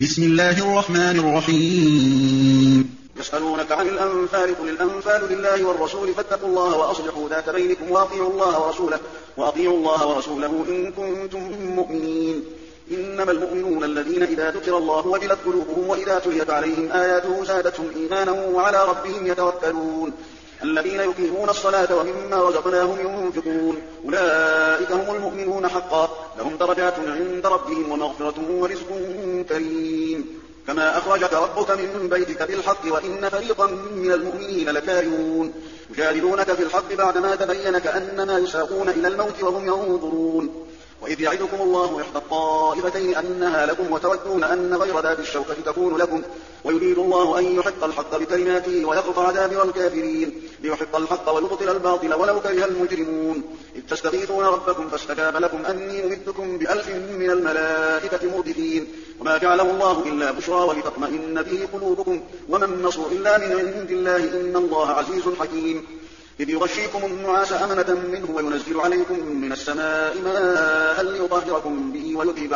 بسم الله الرحمن الرحيم. يسألونك عن الأنفال قل الأنفال لله والرسول فاتقوا الله وأصلحوا ذات بينكم وأطيعوا الله ورسوله إن كنتم مؤمنين. إنما المؤمنون الذين إذا ذكر الله وجلت قلوبهم وإذا تليت عليهم آياته زادتهم إيمانا وعلى ربهم يتوكلون. الذين يقيمون الصلاة ومما رزقناهم ينفقون أولئك هم المؤمنون حقا لهم درجات عند ربهم ومغفرة ورزق كريم. كما أخرجك ربك من بيتك بالحق وإن فريقا من المؤمنين لكارهون يجادلونك في الحق بعدما تبين كأنما يساقون إلى الموت وهم ينظرون. وإذ يعدكم الله إحدى الطائفتين أنها لكم وتودون أن غير ذات الشوكة تكون لكم ويريد الله أن يحق الحق بكلماته ويقطع دابر الكافرين ليحق الحق ويبطل الباطل ولو كره المجرمون. إذ تستغيثون ربكم فاستجاب لكم أني ممدكم ب1000 من الملائكة مردفين وما جعله الله إلا بشرى ولتطمئن به قلوبكم وما النصر إلا من عند الله إن الله عزيز حكيم. إذ يغشيكم النعاس أمنة منه وينزل عليكم من السماء ماء ليطهركم به ويذهب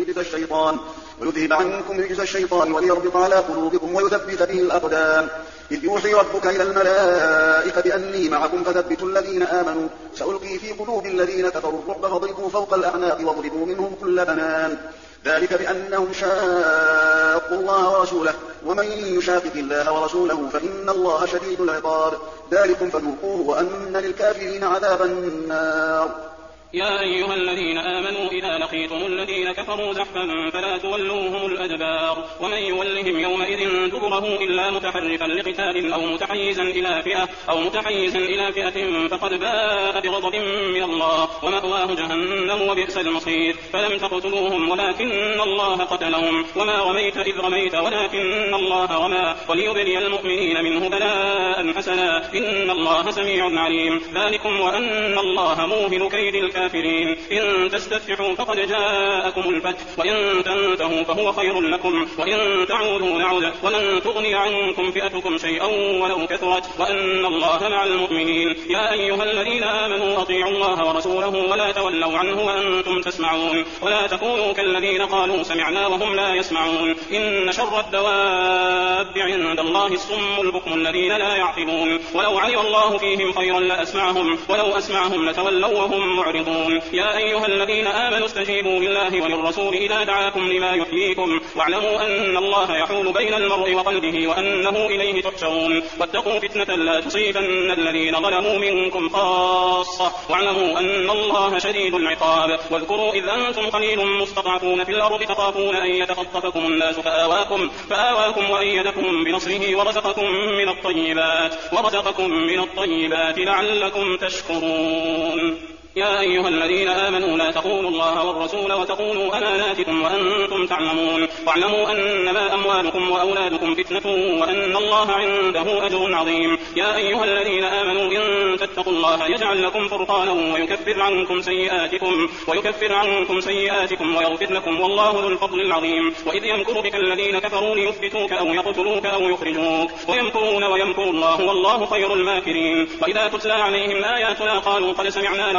عنكم رجز الشيطان وليربط على قلوبكم ويثبت به الأقدام. إذ يوحي ربك إلى الملائكة أني معكم فثبتوا الذين آمنوا سألقي في قلوب الذين كفروا الرعب فاضربوا فوق الأعناق واضربوا منهم كل بنان ذلك بأنهم شاقوا الله ورسوله ومن يشاقق الله ورسوله فإن الله شديد العقاب. ذلكم فذوقوه وأن للكافرين عذاب النار. يا أيها الذين آمنوا إذا لقيتم الذين كفروا زحفا فلا تولوهم الأدبار ومن يولهم يومئذ دبره إلا متحرفا لقتال أو متحيزا إلى فئة فقد باء بغضب من الله ومأواه جهنم وبئس المصير. فلم تقتلوهم ولكن الله قتلهم وما رميت إذ رميت ولكن الله رمى وليبلي المؤمنين منه بلاء حسنا إن الله سميع عليم. ذلكم وأن الله موهن كيد الكافرين. إن تستفتحوا فقد جاءكم الفتح وإن تنتهوا فهو خير لكم وإن تعودوا نعد ولن تغني عنكم فئتكم شيئا ولو كثرت وأن الله مع المؤمنين. يا أيها الذين آمنوا أطيعوا الله ورسوله ولا تولوا عنه وأنتم تسمعون ولا تكونوا كالذين قالوا سمعنا وهم لا يسمعون. إن شر الدواب عند الله الصم البكم الذين لا يعقلون. ولو علم الله فيهم خيرا لأسمعهم ولو أسمعهم لتولوا وهم معرضون. يا أيها الذين آمنوا استجيبوا لله وللرسول إذا دعاكم لما يحييكم واعلموا أن الله يحول بين المرء وقلبه وأنه إليه تحشرون. واتقوا فتنة لا تصيبن الذين ظلموا منكم خاصة واعلموا أن الله شديد العقاب. واذكروا إذ أنتم قليل مستضعفون في الأرض تخافون أن يتخطفكم الناس فآواكم وأيدكم بنصره ورزقكم من الطيبات لعلكم تشكرون. يا أيها الذين آمنوا لا تخونوا الله والرسول وتخونوا أماناتكم وأنتم تعلمون. واعلموا أنما أموالكم وأولادكم فتنة وأن الله عنده أجر عظيم. يا أيها الذين آمنوا إن تتقوا الله يجعل لكم فرقانا ويكفر عنكم سيئاتكم ويغفر لكم والله ذو الفضل العظيم. وإذ يمكر بك الذين كفروا ليثبتوك أو يقتلوك أو يخرجوك ويمكرون ويمكر الله والله خير الماكرين. وإذا تتلى عليهم آياتنا قالوا قد سمعنا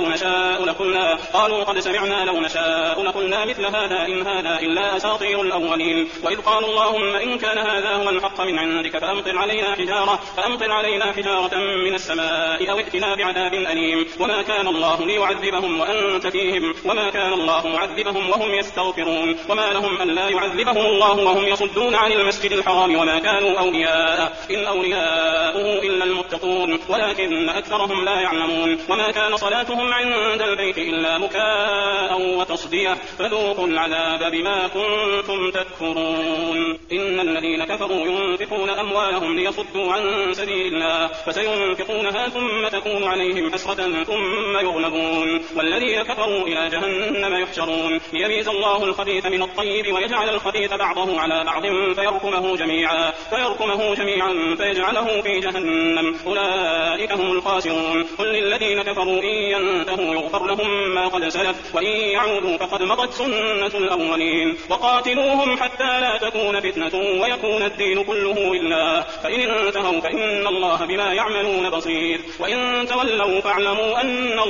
لو نشاء لقلنا مثل هذا إن هذا إلا أساطير الأولين. وإذ قالوا اللهم إن كان هذا هو الحق من عندك فأمطر علينا حجارة من السماء أو ائتنا بعذاب أليم. وما كان الله ليعذبهم وأنت فيهم وما كان الله معذبهم وهم يستغفرون. وما لهم ألا يعذبهم الله وهم يصدون عن المسجد الحرام وما كانوا أولياءه إن أولياؤه إلا المتقون ولكن أكثرهم لا يعلمون. وما كان صلاتهم عند البيت إلا مكاء وتصدية فذوقوا العذاب بما كنتم تكفرون. إن الذين كفروا ينفقون أموالهم ليصدوا عن سبيل الله فسينفقونها ثم تكون عليهم حسرة ثم يغلبون والذين كفروا إلى جهنم يحشرون ليميز الله الخبيث من الطيب ويجعل الخبيث بعضه على بعض فيركمه جميعا فيجعله في جهنم أولئك هم الخاسرون. قل للذين كفروا إن ينتهوا فإنه يغفر لهم ما قد سلف وإن يعودوا فقد مضت سنة الأولين وقاتلوهم حتى لا تكون فتنة ويكون الدين كله لله فإن انتهوا فإن الله بما يعملون بصير وإن تولوا فاعلموا أن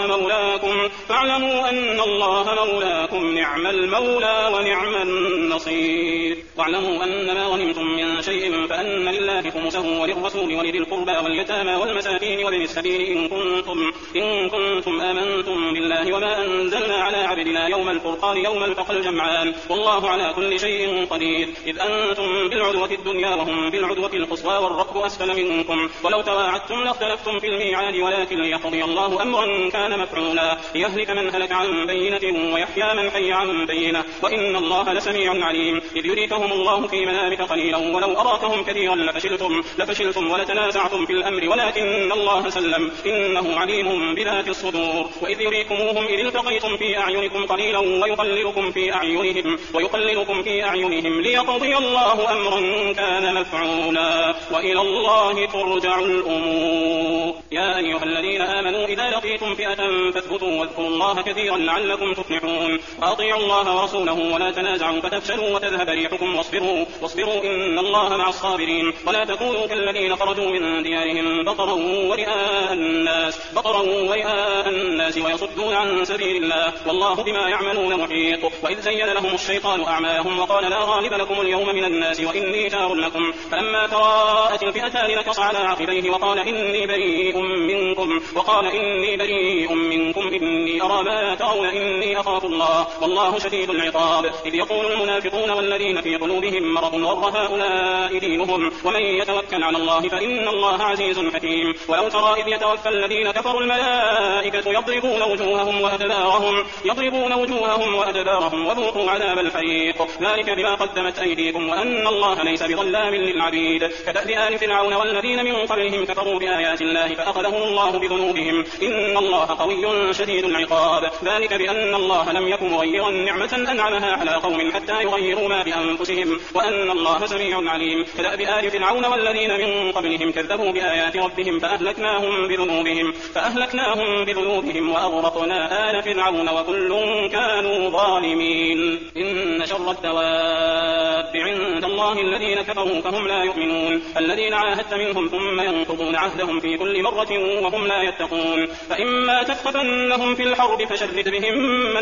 الله مولاكم نعم المولى ونعم النصير واعلموا أن ما غنمتم من شيء فأن لله خمسه وللرسول ولذي القربى واليتامى والمساكين وابن السبيل إن كنتم آمنتم بالله وما أنزلنا على عبدنا يوم الفرقان يوم التقى الجمعان والله على كل شيء قدير إذ أنتم بالعدوة الدنيا وهم بالعدوة القصوى والركب أسفل منكم ولو تواعدتم لاختلفتم في الميعاد ولكن ليقضي الله أمرا كان مفعولا يهلك من هلك عن بينة ويحيى من حي عن بينة وإن الله لسميع عليم إذ يريكهم الله في منامك قليلا ولو أراكهم كثيرا لفشلتم ولتنازعتم في الأمر ولكن الله سلم إنه عليم بذات الصدور وإذ يريكموهم إذ التقيتم في أعينكم قليلا ويقللكم في أعينهم ليقضي الله أمرا كان مفعولا وإلى الله ترجع الأمور يا أيها الذين آمنوا إذا لقيتم فئة فاثبتوا واذكروا الله كثيرا لعلكم تفلحون وأطيعوا الله ورسوله ولا تنازعوا فتفشلوا وتذهب ريحكم واصبروا إن الله مع الصابرين ولا تكونوا كالذين خرجوا من ديارهم بطرا ورئاء الناس ويصدون عن سبيل الله والله بما يعملون محيط وإذ زين لهم الشيطان أعمالهم وقال لا غالب لكم اليوم من الناس وإني جار لكم فلما تراءت الفئتان نكص على عقبيه وقال إني بريء منكم إني أرى ما ترون إني أخاف الله والله شديد العقاب إذ يقول المنافقون والذين في قلوبهم مرض غر هؤلاء دينهم ومن يتوكل على الله فإن الله عزيز حكيم ولو ترى إذ يتوفى الذين كفروا الملائكة يضربون وجوههم وأدبارهم وذوقوا عذاب الحريق ذلك بما قدمت أيديكم وأن الله ليس بظلام للعبيد كدأب آل فرعون والذين من قبلهم كفروا بآيات الله فأخذهم الله بذنوبهم إن الله قوي شديد العقاب ذلك بأن الله لم يكن مغيرا نعمة أنعمها على قوم حتى يغيروا ما بأنفسهم وأن الله سميع عليم كدأب آل فرعون والذين من قبلهم كذبوا بآيات ربهم فأهلكناهم بذنوبهم وأغرقنا آل فرعون وكل كانوا ظالمين إن شر الدواب عند الله الذين كفروا فهم لا يؤمنون الذين عاهدت منهم ثم ينقضون عهدهم في كل مرة وهم لا يتقون فإما تثقفنهم في الحرب فشرد بهم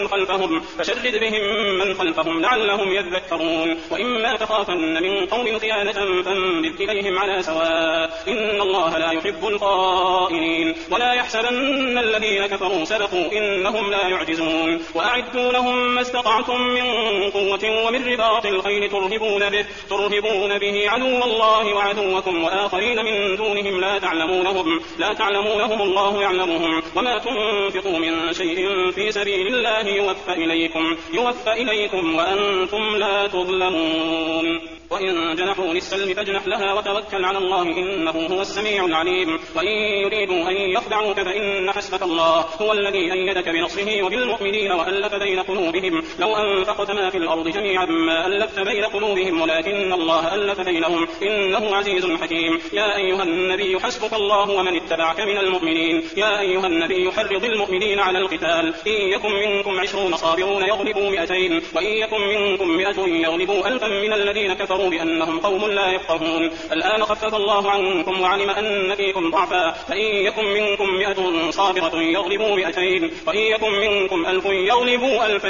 من خلفهم لعلهم يذكرون وإما تخافن من قوم خيانة فانبذ إليهم على سواء إن الله لا يحب الخائنين ولا يحسبن الذين كفروا سبقوا إنهم لا يعجزون وأعدوا لهم ما استطعتم من قوة ومن رباط الخيل ترهبون به عدو الله وعدوكم وآخرين من دونهم لا تعلمونهم الله يعلمهم وما تنفقوا من شيء في سبيل الله يوفى إليكم وأنتم لا تظلمون وإن جنحوا للسلم فاجنح لها وتوكل على الله إنه هو السميع العليم وإن يريدوا أن يخدعوك فإن حسبك الله هو الذي أيدك بنصره وبالمؤمنين وألف بين قلوبهم لو أنفقت ما في الأرض جميعا ما ألفت بين قلوبهم ولكن الله ألف بينهم إنه عزيز حكيم يا أيها النبي حسبك الله ومن اتبعك من المؤمنين يا أيها النبي حرض المؤمنين على القتال إن يكن منكم 20 صابرون يغلبوا 200 وإن يكن منكم 100 يغلبوا 1000 من الذين كفروا بأنهم قوم لا يفقهون الآن خفف الله عنكم وعلم أن فيكم ضعفا فإن يكن منكم 100 صابرة يغلبوا 200 وإن يكن منكم 1000 يغلبوا 2000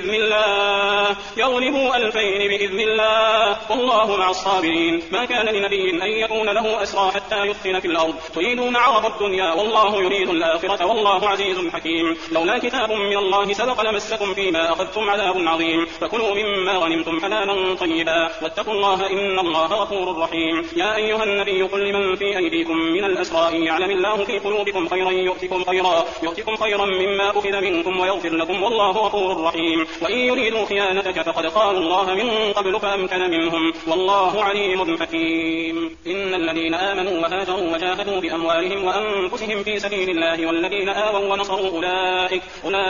بإذن الله والله مع الصابرين ما كان لنبي أن يكون له أسرى حتى يثخن في الأرض تريدون عرض الدنيا والله يريد الآخرة والله عزيز حكيم لولا كتاب من الله سبق لمسكم فيما أخذتم عذاب عظيم فكلوا مما غنمتم حلالا طيبا واتقوا الله إن الله غفور رحيم يا أيها النبي قل لمن في أيديكم من الأسرى إن يعلم الله في قلوبكم خيرا يؤتكم خيرا مما أخذ منكم ويغفر لكم والله غفور رحيم وإن يريدوا خيانتك فقد خانوا الله من قبل فأمكن منهم والله عليم حكيم إن الذين آمنوا وهاجروا وجاهدوا بأموالهم وأنفسهم في سبيل الله والذين آووا ونصروا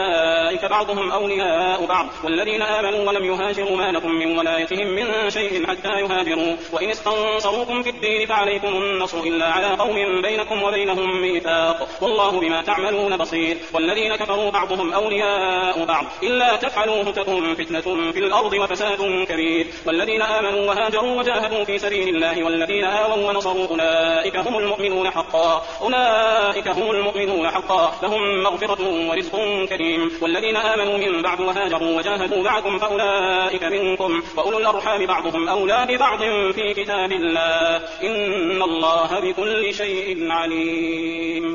أولئك بعضهم أولياء بعض والذين آمنوا ولم يهاجروا ما لكم من ولايتهم من شيء حتى يهاجروا، وإن استنصروكم في الدين فعليكم النصر إلا على قوم بينكم وبينهم ميثاق، والله بما تعملون بصير. والذين كفروا بعضهم أولياء بعض إلا تفعلوه تكن فتنة في الأرض وفساد كبير. والذين آمنوا وهاجروا وجاهدوا في سبيل الله والذين آووا ونصروا أولئك هم المؤمنون حقا لهم مغفرة ورزق كريم. والذين آمنوا من بعد وهاجروا وجاهدوا معكم فأولئك منكم، وأولو الأرحام بعضهم أولى ببعض في كتاب الله، إن الله بكل شيء عليم.